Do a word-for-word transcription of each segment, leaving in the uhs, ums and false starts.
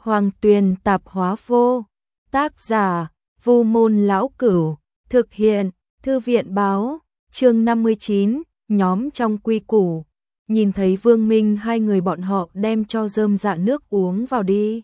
Hoàng Tuyền tạp hóa vô. Tác giả, Vu Môn Lão Cửu. Thực hiện, Thư viện báo. Chương năm mươi chín, nhóm trong quy củ. Nhìn thấy Vương Minh hai người bọn họ đem cho rơm dạ nước uống vào đi.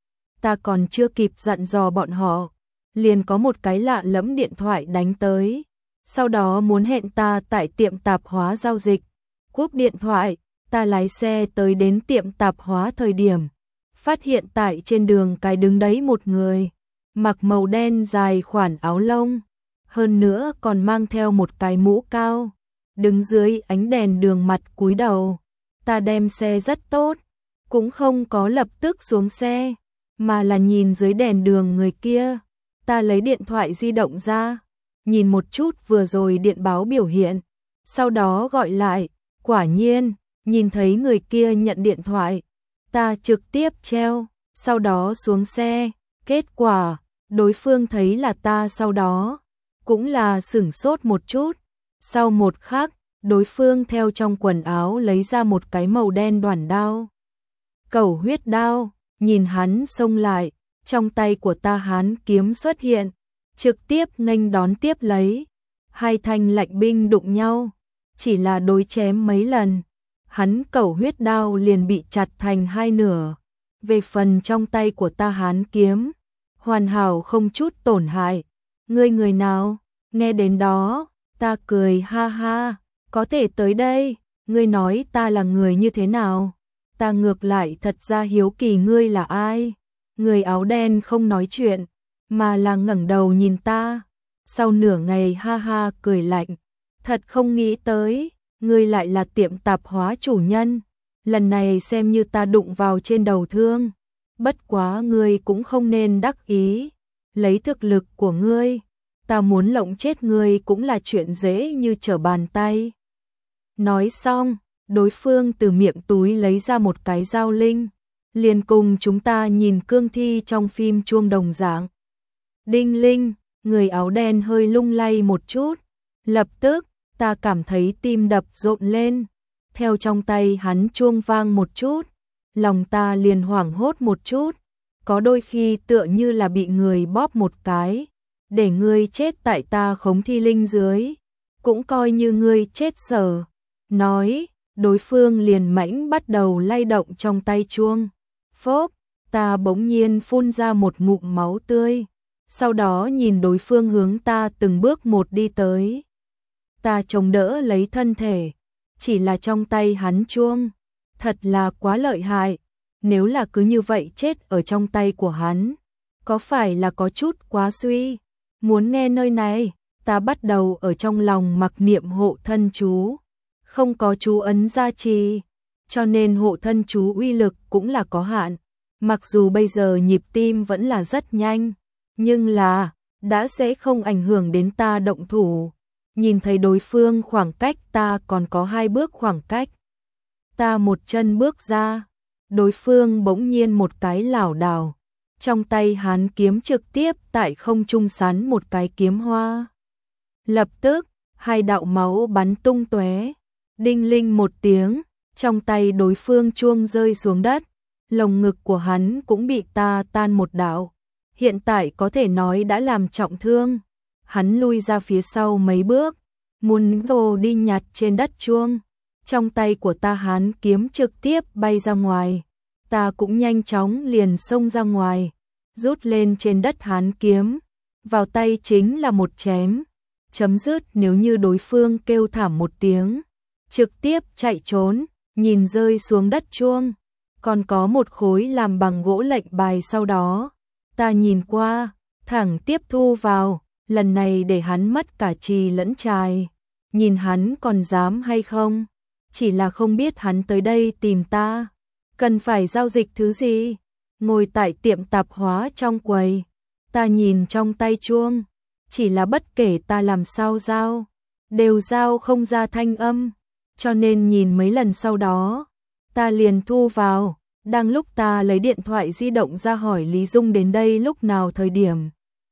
Ta còn chưa kịp dặn dò bọn họ, liền có một cái lạ lẫm điện thoại đánh tới. Sau đó muốn hẹn ta tại tiệm tạp hóa giao dịch. Cúp điện thoại, ta lái xe tới đến tiệm tạp hóa thời điểm. Phát hiện tại trên đường cái đứng đấy một người, mặc màu đen dài khoản áo lông, hơn nữa còn mang theo một cái mũ cao, đứng dưới ánh đèn đường mặt cúi đầu. Ta đem xe rất tốt, cũng không có lập tức xuống xe, mà là nhìn dưới đèn đường người kia. Ta lấy điện thoại di động ra, nhìn một chút vừa rồi điện báo biểu hiện, sau đó gọi lại, quả nhiên, nhìn thấy người kia nhận điện thoại. Ta trực tiếp treo, sau đó xuống xe, kết quả, đối phương thấy là ta sau đó, cũng là sửng sốt một chút. Sau một khắc, đối phương theo trong quần áo lấy ra một cái màu đen đoản đao. Cẩu huyết đao, nhìn hắn xông lại, trong tay của ta hán kiếm xuất hiện, trực tiếp nghênh đón tiếp lấy. Hai thanh lạnh binh đụng nhau, chỉ là đối chém mấy lần, hắn cẩu huyết đao liền bị chặt thành hai nửa. Về phần trong tay của ta hán kiếm, hoàn hảo không chút tổn hại. Ngươi người nào? Nghe đến đó, ta cười ha ha, có thể tới đây, ngươi nói ta là người như thế nào? Ta ngược lại thật ra hiếu kỳ ngươi là ai? Người áo đen không nói chuyện, mà là ngẩng đầu nhìn ta. Sau nửa ngày ha ha cười lạnh, thật không nghĩ tới, ngươi lại là tiệm tạp hóa chủ nhân. Lần này xem như ta đụng vào trên đầu thương. Bất quá ngươi cũng không nên đắc ý, lấy thực lực của ngươi, ta muốn lộng chết ngươi cũng là chuyện dễ như trở bàn tay. Nói xong, đối phương từ miệng túi lấy ra một cái dao linh, liền cùng chúng ta nhìn cương thi trong phim chuông đồng dạng. Đinh linh, người áo đen hơi lung lay một chút, lập tức, ta cảm thấy tim đập rộn lên, theo trong tay hắn chuông vang một chút, lòng ta liền hoảng hốt một chút, có đôi khi tựa như là bị người bóp một cái, để ngươi chết tại ta khống thi linh dưới, cũng coi như ngươi chết sở. Nói, đối phương liền mãnh bắt đầu lay động trong tay chuông. Phốp, ta bỗng nhiên phun ra một ngụm máu tươi, sau đó nhìn đối phương hướng ta từng bước một đi tới. Ta chống đỡ lấy thân thể, chỉ là trong tay hắn chuông, thật là quá lợi hại, nếu là cứ như vậy chết ở trong tay của hắn, có phải là có chút quá suy? Muốn nghe nơi này, ta bắt đầu ở trong lòng mặc niệm hộ thân chú, không có chú ấn gia trì, cho nên hộ thân chú uy lực cũng là có hạn. Mặc dù bây giờ nhịp tim vẫn là rất nhanh, nhưng là, đã sẽ không ảnh hưởng đến ta động thủ. Nhìn thấy đối phương khoảng cách ta còn có hai bước khoảng cách. Ta một chân bước ra, đối phương bỗng nhiên một cái lảo đảo. Trong tay hán kiếm trực tiếp tại không trung sắn một cái kiếm hoa. Lập tức, hai đạo máu bắn tung tóe. Đinh linh một tiếng, trong tay đối phương chuông rơi xuống đất. Lồng ngực của hắn cũng bị ta tan một đạo. Hiện tại có thể nói đã làm trọng thương. Hắn lui ra phía sau mấy bước, muốn đồ đi nhặt trên đất chuông. Trong tay của ta hán kiếm trực tiếp bay ra ngoài. Ta cũng nhanh chóng liền xông ra ngoài, rút lên trên đất hán kiếm, vào tay chính là một chém. Chấm dứt nếu như đối phương kêu thảm một tiếng, trực tiếp chạy trốn, nhìn rơi xuống đất chuông. Còn có một khối làm bằng gỗ lệnh bài sau đó. Ta nhìn qua, thẳng tiếp thu vào, lần này để hắn mất cả trì lẫn trài. Nhìn hắn còn dám hay không? Chỉ là không biết hắn tới đây tìm ta, cần phải giao dịch thứ gì? Ngồi tại tiệm tạp hóa trong quầy, ta nhìn trong tay chuông, chỉ là bất kể ta làm sao giao, đều giao không ra thanh âm, cho nên nhìn mấy lần sau đó, ta liền thu vào. Đang lúc ta lấy điện thoại di động ra hỏi Lý Dung đến đây lúc nào thời điểm.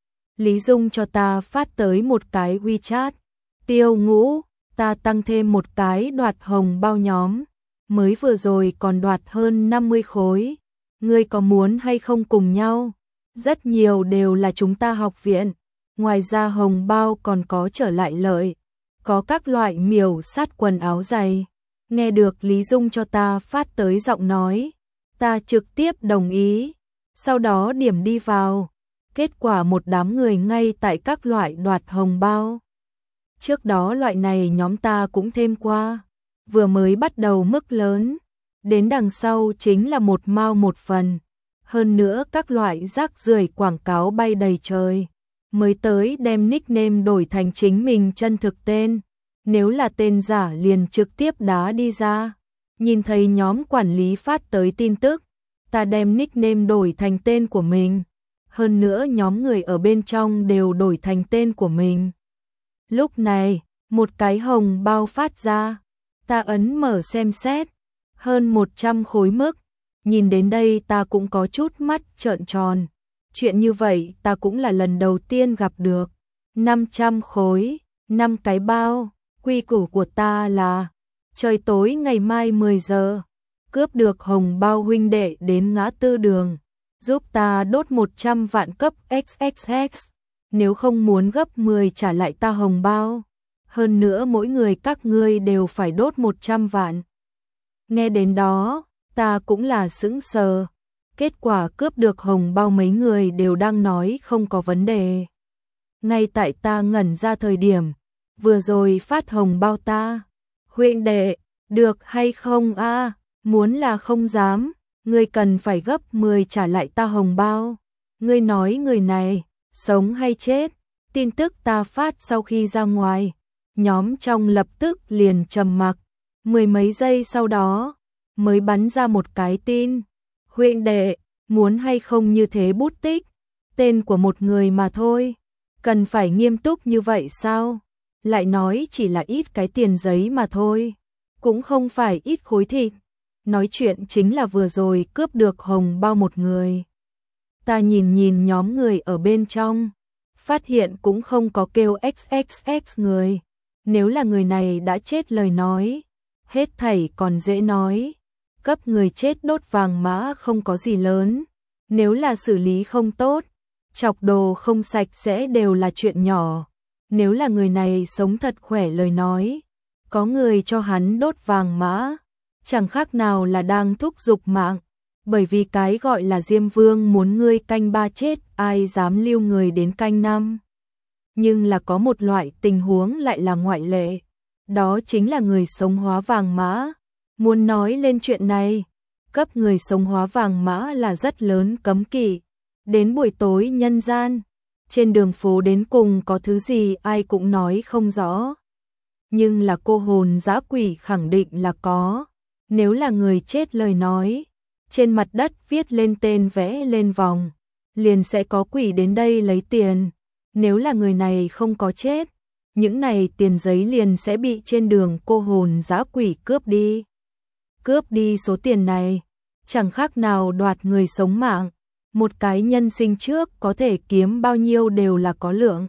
Lý Dung cho ta phát tới một cái WeChat. Tiêu Ngũ, ta tăng thêm một cái đoạt hồng bao nhóm, mới vừa rồi còn đoạt hơn năm mươi khối. ngươi có muốn hay không cùng nhau? Rất nhiều đều là chúng ta học viện. Ngoài ra hồng bao còn có trở lại lợi, có các loại miểu sát quần áo giày. Nghe được Lý Dung cho ta phát tới giọng nói, ta trực tiếp đồng ý, sau đó điểm đi vào. Kết quả một đám người ngay tại các loại đoạt hồng bao. Trước đó loại này nhóm ta cũng thêm qua, vừa mới bắt đầu mức lớn, đến đằng sau chính là một mao một phần. Hơn nữa các loại rác rưởi quảng cáo bay đầy trời, mới tới đem nickname đổi thành chính mình chân thực tên. Nếu là tên giả liền trực tiếp đá đi ra. Nhìn thấy nhóm quản lý phát tới tin tức, ta đem nickname đổi thành tên của mình. Hơn nữa nhóm người ở bên trong đều đổi thành tên của mình. Lúc này, một cái hồng bao phát ra, ta ấn mở xem xét, hơn một trăm khối mức. Nhìn đến đây ta cũng có chút mắt trợn tròn. Chuyện như vậy ta cũng là lần đầu tiên gặp được. năm trăm khối, năm cái bao. Quy củ của ta là trời tối ngày mai mười giờ, cướp được hồng bao huynh đệ đến ngã tư đường, giúp ta đốt một trăm vạn cấp ích ích ích, nếu không muốn gấp mười trả lại ta hồng bao. Hơn nữa mỗi người các ngươi đều phải đốt một trăm vạn. Nghe đến đó, ta cũng là sững sờ. Kết quả cướp được hồng bao mấy người đều đang nói không có vấn đề. Ngay tại ta ngẩn ra thời điểm, vừa rồi phát hồng bao ta. Huynh đệ, được hay không a? À, muốn là không dám, ngươi cần phải gấp mười trả lại ta hồng bao. Ngươi nói người này, sống hay chết? Tin tức ta phát sau khi ra ngoài, nhóm trong lập tức liền trầm mặc. Mười mấy giây sau đó, mới bắn ra một cái tin. Huynh đệ, muốn hay không như thế bút tích, tên của một người mà thôi. Cần phải nghiêm túc như vậy sao? Lại nói chỉ là ít cái tiền giấy mà thôi, cũng không phải ít khối thịt. Nói chuyện chính là vừa rồi cướp được hồng bao một người. Ta nhìn nhìn nhóm người ở bên trong, phát hiện cũng không có kêu ích ích ích người. Nếu là người này đã chết lời nói, hết thảy còn dễ nói. Cấp người chết đốt vàng mã không có gì lớn. Nếu là xử lý không tốt, chọc đồ không sạch sẽ đều là chuyện nhỏ. Nếu là người này sống thật khỏe lời nói, có người cho hắn đốt vàng mã, chẳng khác nào là đang thúc giục mạng. Bởi vì cái gọi là Diêm Vương muốn ngươi canh ba chết, ai dám lưu người đến canh năm. Nhưng là có một loại tình huống lại là ngoại lệ, đó chính là người sống hóa vàng mã. Muốn nói lên chuyện này, cấp người sống hóa vàng mã là rất lớn cấm kỵ. Đến buổi tối nhân gian, trên đường phố đến cùng có thứ gì ai cũng nói không rõ. Nhưng là cô hồn dã quỷ khẳng định là có. Nếu là người chết lời nói, trên mặt đất viết lên tên vẽ lên vòng, liền sẽ có quỷ đến đây lấy tiền. Nếu là người này không có chết, những này tiền giấy liền sẽ bị trên đường cô hồn dã quỷ cướp đi. Cướp đi số tiền này, chẳng khác nào đoạt người sống mạng. Một cái nhân sinh trước có thể kiếm bao nhiêu đều là có lượng.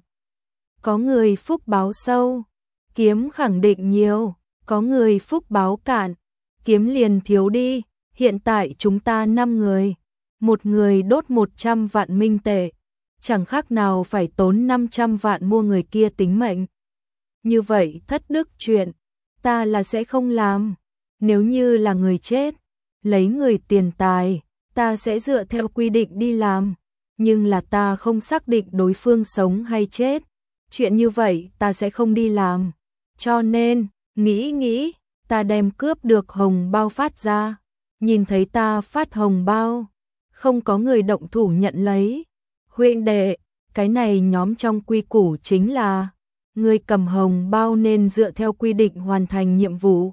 Có người phúc báo sâu, kiếm khẳng định nhiều. Có người phúc báo cạn, kiếm liền thiếu đi. Hiện tại chúng ta năm người, một người đốt một trăm vạn minh tệ, chẳng khác nào phải tốn năm trăm vạn mua người kia tính mệnh. Như vậy thất đức chuyện, ta là sẽ không làm. Nếu như là người chết, lấy người tiền tài, ta sẽ dựa theo quy định đi làm. Nhưng là ta không xác định đối phương sống hay chết. Chuyện như vậy ta sẽ không đi làm. Cho nên, nghĩ nghĩ, ta đem cướp được hồng bao phát ra. Nhìn thấy ta phát hồng bao, không có người động thủ nhận lấy. Huynh đệ, cái này nhóm trong quy củ chính là người cầm hồng bao nên dựa theo quy định hoàn thành nhiệm vụ.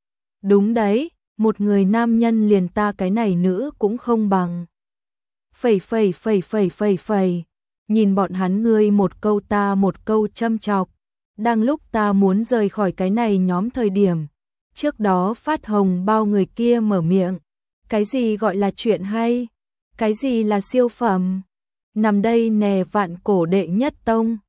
Đúng đấy, một người nam nhân liền ta cái này nữ cũng không bằng. Phẩy phẩy phẩy phẩy phẩy phẩy, nhìn bọn hắn ngươi một câu ta một câu châm chọc. Đang lúc ta muốn rời khỏi cái này nhóm thời điểm, trước đó phát hồng bao người kia mở miệng. Cái gì gọi là chuyện hay? Cái gì là siêu phẩm? Nằm đây nè vạn cổ đệ nhất tông.